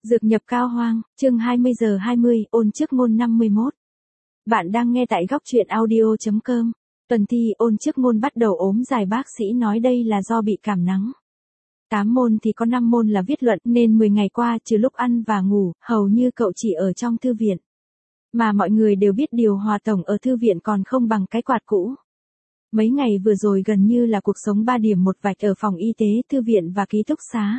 Dược nhập Cao Hoang, chương 20 giờ 20, ôn trước ngôn 51. Bạn đang nghe tại góc truyện audio.com. Tuần thi ôn trước ngôn bắt đầu ốm dài, bác sĩ nói đây là do bị cảm nắng. 8 môn thì có 5 môn là viết luận nên 10 ngày qua trừ lúc ăn và ngủ, hầu như cậu chỉ ở trong thư viện. Mà mọi người đều biết điều hòa tổng ở thư viện còn không bằng cái quạt cũ. Mấy ngày vừa rồi gần như là cuộc sống 3 điểm một vạch ở phòng y tế, thư viện và ký túc xá.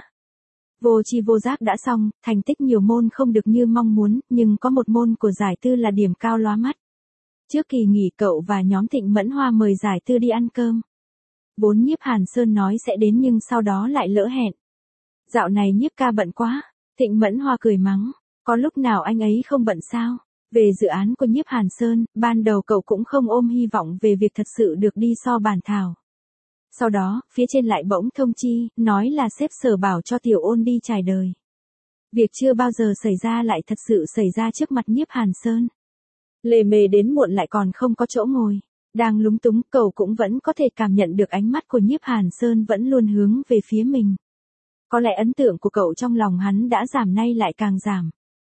Vô tri vô giác đã xong, thành tích nhiều môn không được như mong muốn, nhưng có một môn của giải tư là điểm cao lóa mắt. Trước kỳ nghỉ cậu và nhóm Thịnh Mẫn Hoa mời giải tư đi ăn cơm. Vốn Nhiếp Hàn Sơn nói sẽ đến nhưng sau đó lại lỡ hẹn. Dạo này Nhiếp ca bận quá, Thịnh Mẫn Hoa cười mắng, có lúc nào anh ấy không bận sao? Về dự án của Nhiếp Hàn Sơn, ban đầu cậu cũng không ôm hy vọng về việc thật sự được đi so bản thảo. Sau đó, phía trên lại bỗng thông chi, nói là sếp Sở bảo cho Tiểu Ôn đi trải đời. Việc chưa bao giờ xảy ra lại thật sự xảy ra trước mặt Nhiếp Hàn Sơn. Lề mề đến muộn lại còn không có chỗ ngồi. Đang lúng túng, cậu cũng vẫn có thể cảm nhận được ánh mắt của Nhiếp Hàn Sơn vẫn luôn hướng về phía mình. Có lẽ ấn tượng của cậu trong lòng hắn đã giảm nay lại càng giảm.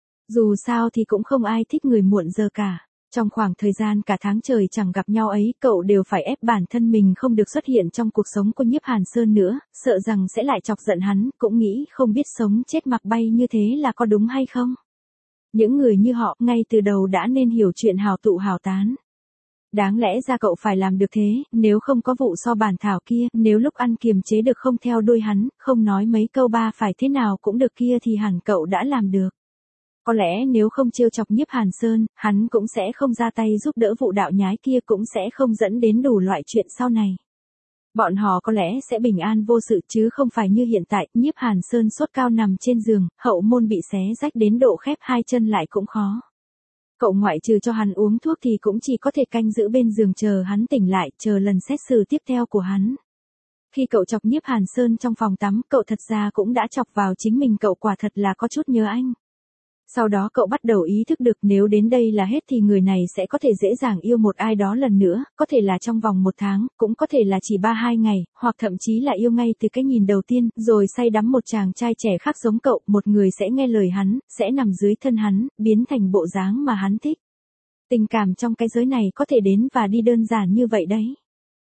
Dù sao thì cũng không ai thích người muộn giờ cả. Trong khoảng thời gian cả tháng trời chẳng gặp nhau ấy, cậu đều phải ép bản thân mình không được xuất hiện trong cuộc sống của Nhiếp Hàn Sơn nữa, sợ rằng sẽ lại chọc giận hắn, cũng nghĩ không biết sống chết mặc bay như thế là có đúng hay không. Những người như họ, ngay từ đầu đã nên hiểu chuyện hào tụ hào tán. Đáng lẽ ra cậu phải làm được thế, nếu không có vụ so bản thảo kia, nếu lúc ăn kiềm chế được không theo đuôi hắn, không nói mấy câu ba phải thế nào cũng được kia thì hẳn cậu đã làm được. Có lẽ nếu không trêu chọc Nhiếp Hàn Sơn, hắn cũng sẽ không ra tay giúp đỡ vụ đạo nhái kia, cũng sẽ không dẫn đến đủ loại chuyện sau này. Bọn họ có lẽ sẽ bình an vô sự chứ không phải như hiện tại, Nhiếp Hàn Sơn sốt cao nằm trên giường, hậu môn bị xé rách đến độ khép hai chân lại cũng khó. Cậu ngoại trừ cho hắn uống thuốc thì cũng chỉ có thể canh giữ bên giường chờ hắn tỉnh lại, chờ lần xét xử tiếp theo của hắn. Khi cậu chọc Nhiếp Hàn Sơn trong phòng tắm, cậu thật ra cũng đã chọc vào chính mình, cậu quả thật là có chút nhớ anh. Sau đó cậu bắt đầu ý thức được nếu đến đây là hết thì người này sẽ có thể dễ dàng yêu một ai đó lần nữa, có thể là trong vòng 1 tháng, cũng có thể là chỉ 3-2 ngày, hoặc thậm chí là yêu ngay từ cái nhìn đầu tiên, rồi say đắm một chàng trai trẻ khác giống cậu, một người sẽ nghe lời hắn, sẽ nằm dưới thân hắn, biến thành bộ dáng mà hắn thích. Tình cảm trong cái giới này có thể đến và đi đơn giản như vậy đấy.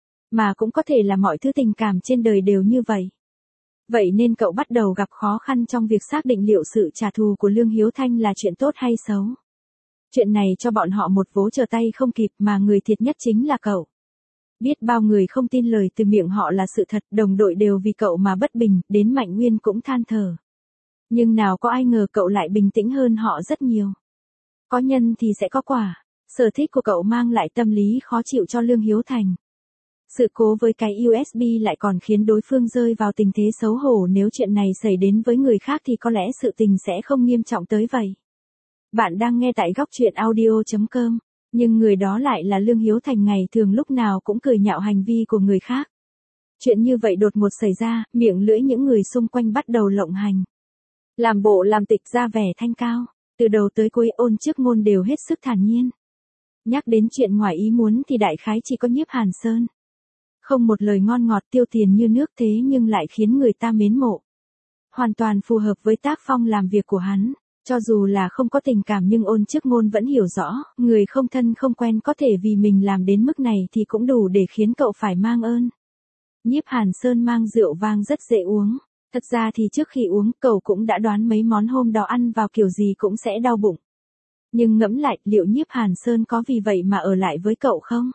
Mà cũng có thể là mọi thứ tình cảm trên đời đều như vậy. Vậy nên cậu bắt đầu gặp khó khăn trong việc xác định liệu sự trả thù của Lương Hiếu Thanh là chuyện tốt hay xấu. Chuyện này cho bọn họ một vố trở tay không kịp, mà người thiệt nhất chính là cậu. Biết bao người không tin lời từ miệng họ là sự thật, đồng đội đều vì cậu mà bất bình, đến Mạnh Nguyên cũng than thở. Nhưng nào có ai ngờ cậu lại bình tĩnh hơn họ rất nhiều. Có nhân thì sẽ có quả, sở thích của cậu mang lại tâm lý khó chịu cho Lương Hiếu Thành. Sự cố với cái USB lại còn khiến đối phương rơi vào tình thế xấu hổ, nếu chuyện này xảy đến với người khác thì có lẽ sự tình sẽ không nghiêm trọng tới vậy. Bạn đang nghe tại góc truyện audio.com, nhưng người đó lại là Lương Hiếu Thành, ngày thường lúc nào cũng cười nhạo hành vi của người khác. Chuyện như vậy đột ngột xảy ra, miệng lưỡi những người xung quanh bắt đầu lộng hành. Làm bộ làm tịch ra vẻ thanh cao, từ đầu tới cuối ôn trước ngôn đều hết sức thản nhiên. Nhắc đến chuyện ngoài ý muốn thì đại khái chỉ có Nhiếp Hàn Sơn. Không một lời ngon ngọt tiêu tiền như nước, thế nhưng lại khiến người ta mến mộ. Hoàn toàn phù hợp với tác phong làm việc của hắn, cho dù là không có tình cảm nhưng ôn trước ngôn vẫn hiểu rõ, người không thân không quen có thể vì mình làm đến mức này thì cũng đủ để khiến cậu phải mang ơn. Nhiếp Hàn Sơn mang rượu vang rất dễ uống, thật ra thì trước khi uống cậu cũng đã đoán mấy món hôm đó ăn vào kiểu gì cũng sẽ đau bụng. Nhưng ngẫm lại, liệu Nhiếp Hàn Sơn có vì vậy mà ở lại với cậu không?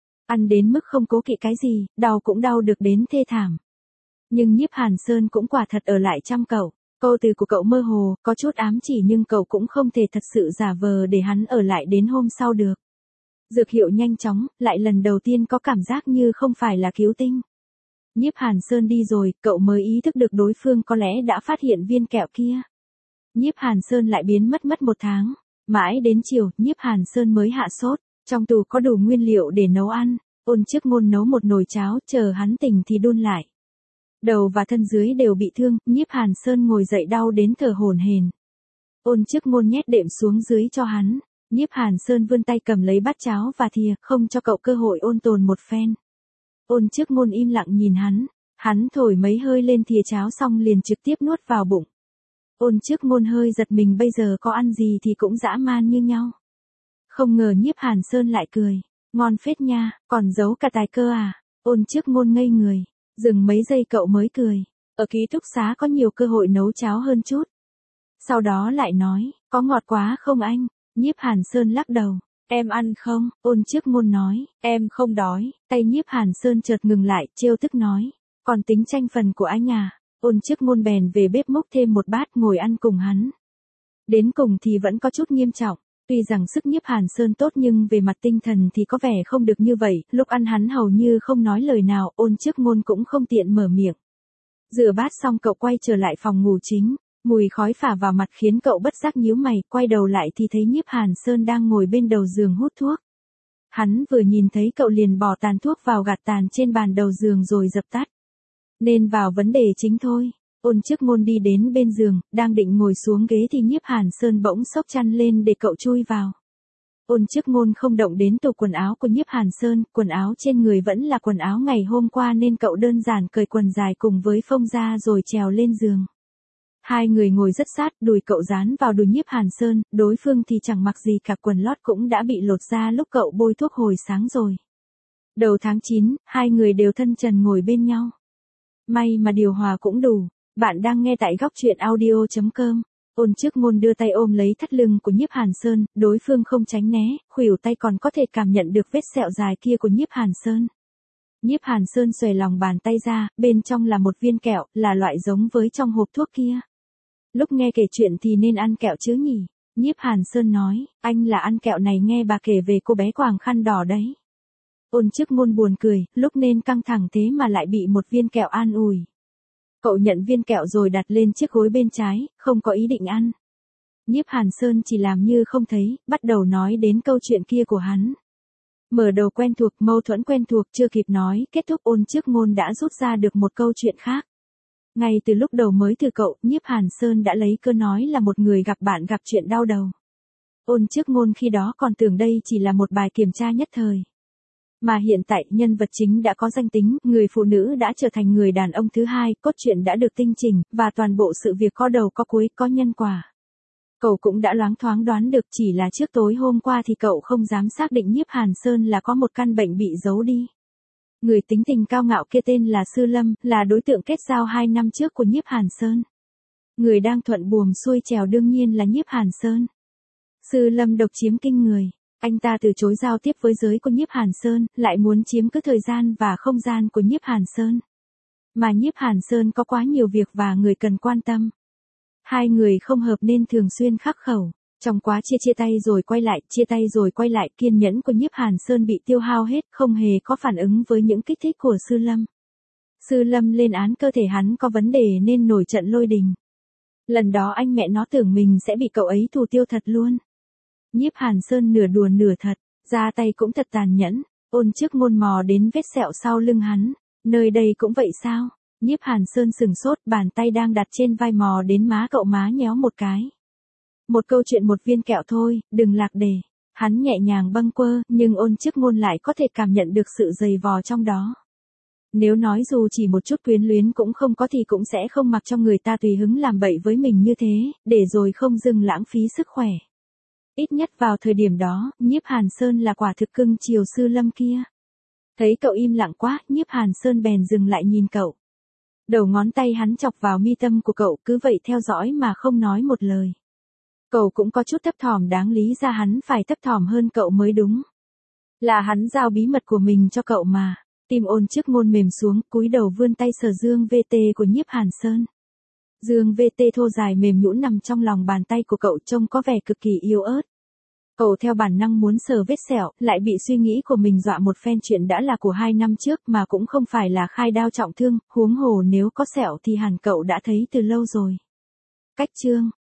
Ăn đến mức không cố kỵ cái gì, đau cũng đau được đến thê thảm. Nhưng Nhiếp Hàn Sơn cũng quả thật ở lại chăm cậu. Câu từ của cậu mơ hồ, có chút ám chỉ, nhưng cậu cũng không thể thật sự giả vờ để hắn ở lại đến hôm sau được. Dược hiệu nhanh chóng, lại lần đầu tiên có cảm giác như không phải là cứu tinh. Nhiếp Hàn Sơn đi rồi, cậu mới ý thức được đối phương có lẽ đã phát hiện viên kẹo kia. Nhiếp Hàn Sơn lại biến mất 1 tháng. Mãi đến chiều, Nhiếp Hàn Sơn mới hạ sốt. Trong tủ có đủ nguyên liệu để nấu ăn, ôn trước ngôn nấu một nồi cháo, chờ hắn tỉnh thì đun lại. Đầu và thân dưới đều bị thương, Nhiếp Hàn Sơn ngồi dậy đau đến thở hổn hển. Ôn trước ngôn nhét đệm xuống dưới cho hắn, Nhiếp Hàn Sơn vươn tay cầm lấy bát cháo và thìa, không cho cậu cơ hội ôn tồn một phen. Ôn trước ngôn im lặng nhìn hắn thổi mấy hơi lên thìa cháo xong liền trực tiếp nuốt vào bụng. Ôn trước ngôn hơi giật mình, bây giờ có ăn gì thì cũng dã man như nhau. Không ngờ Nhiếp Hàn Sơn lại cười. Ngon phết nha, còn giấu cả tài cơ à? Ôn trước ngôn ngây người. Dừng mấy giây cậu mới cười. Ở ký túc xá có nhiều cơ hội nấu cháo hơn chút. Sau đó lại nói, có ngọt quá không anh? Nhiếp Hàn Sơn lắc đầu. Em ăn không? Ôn trước ngôn nói, em không đói. Tay Nhiếp Hàn Sơn chợt ngừng lại, trêu tức nói. Còn tính tranh phần của anh à? Ôn trước ngôn bèn về bếp múc thêm một bát ngồi ăn cùng hắn. Đến cùng thì vẫn có chút nghiêm trọng. Tuy rằng sức Nhiếp Hàn Sơn tốt nhưng về mặt tinh thần thì có vẻ không được như vậy, lúc ăn hắn hầu như không nói lời nào, ôn trước ngôn cũng không tiện mở miệng. Rửa bát xong cậu quay trở lại phòng ngủ chính, mùi khói phả vào mặt khiến cậu bất giác nhíu mày, quay đầu lại thì thấy Nhiếp Hàn Sơn đang ngồi bên đầu giường hút thuốc. Hắn vừa nhìn thấy cậu liền bỏ tàn thuốc vào gạt tàn trên bàn đầu giường rồi dập tắt. Nên vào vấn đề chính thôi. Ôn trước ngôn đi đến bên giường, đang định ngồi xuống ghế thì Nhiếp Hàn Sơn bỗng xốc chăn lên để cậu chui vào. Ôn trước ngôn không động đến tủ quần áo của Nhiếp Hàn Sơn, quần áo trên người vẫn là quần áo ngày hôm qua nên cậu đơn giản cởi quần dài cùng với phông ra rồi trèo lên giường. Hai người ngồi rất sát, đùi cậu dán vào đùi Nhiếp Hàn Sơn, đối phương thì chẳng mặc gì cả, quần lót cũng đã bị lột ra lúc cậu bôi thuốc hồi sáng rồi. Đầu tháng 9, hai người đều thân trần ngồi bên nhau. May mà điều hòa cũng đủ. Bạn đang nghe tại góc truyện audio.com. Ôn trước ngôn đưa tay ôm lấy thắt lưng của Nhiếp Hàn Sơn, đối phương không tránh né, khuỷu tay còn có thể cảm nhận được vết sẹo dài kia của Nhiếp Hàn Sơn. Nhiếp Hàn Sơn xòe lòng bàn tay ra, bên trong là một viên kẹo, là loại giống với trong hộp thuốc kia. Lúc nghe kể chuyện thì nên ăn kẹo chứ nhỉ? Nhiếp Hàn Sơn nói, anh là ăn kẹo này nghe bà kể về cô bé quàng khăn đỏ đấy. Ôn trước ngôn buồn cười, lúc nên căng thẳng thế mà lại bị một viên kẹo an ủi. Cậu nhận viên kẹo rồi đặt lên chiếc gối bên trái, không có ý định ăn. Nhiếp Hàn Sơn chỉ làm như không thấy, bắt đầu nói đến câu chuyện kia của hắn. Mở đầu quen thuộc, mâu thuẫn quen thuộc, chưa kịp nói, kết thúc ôn trước ngôn đã rút ra được một câu chuyện khác. Ngay từ lúc đầu mới từ cậu, Nhiếp Hàn Sơn đã lấy cơ nói là một người gặp bạn gặp chuyện đau đầu. Ôn trước ngôn khi đó còn tưởng đây chỉ là một bài kiểm tra nhất thời. Mà hiện tại nhân vật chính đã có danh tính, người phụ nữ đã trở thành người đàn ông thứ hai, cốt truyện đã được tinh chỉnh, và toàn bộ sự việc có đầu có cuối, có nhân quả. Cậu cũng đã loáng thoáng đoán được, chỉ là trước tối hôm qua thì cậu không dám xác định Nhiếp Hàn Sơn là có một căn bệnh bị giấu đi. Người tính tình cao ngạo kia tên là Sư Lâm, là đối tượng kết giao 2 năm trước của Nhiếp Hàn Sơn. Người đang thuận buồm xuôi trèo đương nhiên là Nhiếp Hàn Sơn. Sư Lâm độc chiếm kinh người. Anh ta từ chối giao tiếp với giới của Nhiếp Hàn Sơn, lại muốn chiếm cứ thời gian và không gian của Nhiếp Hàn Sơn. Mà Nhiếp Hàn Sơn có quá nhiều việc và người cần quan tâm. Hai người không hợp nên thường xuyên khắc khẩu. Trong quá chia tay rồi quay lại, kiên nhẫn của Nhiếp Hàn Sơn bị tiêu hao hết, không hề có phản ứng với những kích thích của Sư Lâm. Sư Lâm lên án cơ thể hắn có vấn đề nên nổi trận lôi đình. Lần đó anh mẹ nó tưởng mình sẽ bị cậu ấy thủ tiêu thật luôn. Nhiếp Hàn Sơn nửa đùa nửa thật, ra tay cũng thật tàn nhẫn, ôn trước ngôn mò đến vết sẹo sau lưng hắn, nơi đây cũng vậy sao? Nhiếp Hàn Sơn sừng sốt, bàn tay đang đặt trên vai mò đến má cậu, má nhéo một cái. Một câu chuyện một viên kẹo thôi, đừng lạc đề. Hắn nhẹ nhàng bâng quơ, nhưng ôn trước ngôn lại có thể cảm nhận được sự dày vò trong đó. Nếu nói dù chỉ một chút quyến luyến cũng không có thì cũng sẽ không mặc cho người ta tùy hứng làm bậy với mình như thế, để rồi không dừng lãng phí sức khỏe. Ít nhất vào thời điểm đó, Nhiếp Hàn Sơn là quả thực cưng chiều Sư Lâm kia. Thấy cậu im lặng quá, Nhiếp Hàn Sơn bèn dừng lại nhìn cậu. Đầu ngón tay hắn chọc vào mi tâm của cậu, cứ vậy theo dõi mà không nói một lời. Cậu cũng có chút thấp thỏm, đáng lý ra hắn phải thấp thỏm hơn cậu mới đúng. Là hắn giao bí mật của mình cho cậu mà. Tim ôn trước ngôn mềm xuống, cúi đầu vươn tay sờ dương VT của Nhiếp Hàn Sơn. Dương VT thô dài mềm nhũn nằm trong lòng bàn tay của cậu, trông có vẻ cực kỳ yếu ớt. Cậu theo bản năng muốn sờ vết sẹo, lại bị suy nghĩ của mình dọa một phen, chuyện đã là của 2 năm trước mà cũng không phải là khai đao trọng thương, huống hồ nếu có sẹo thì hẳn cậu đã thấy từ lâu rồi. Cách chương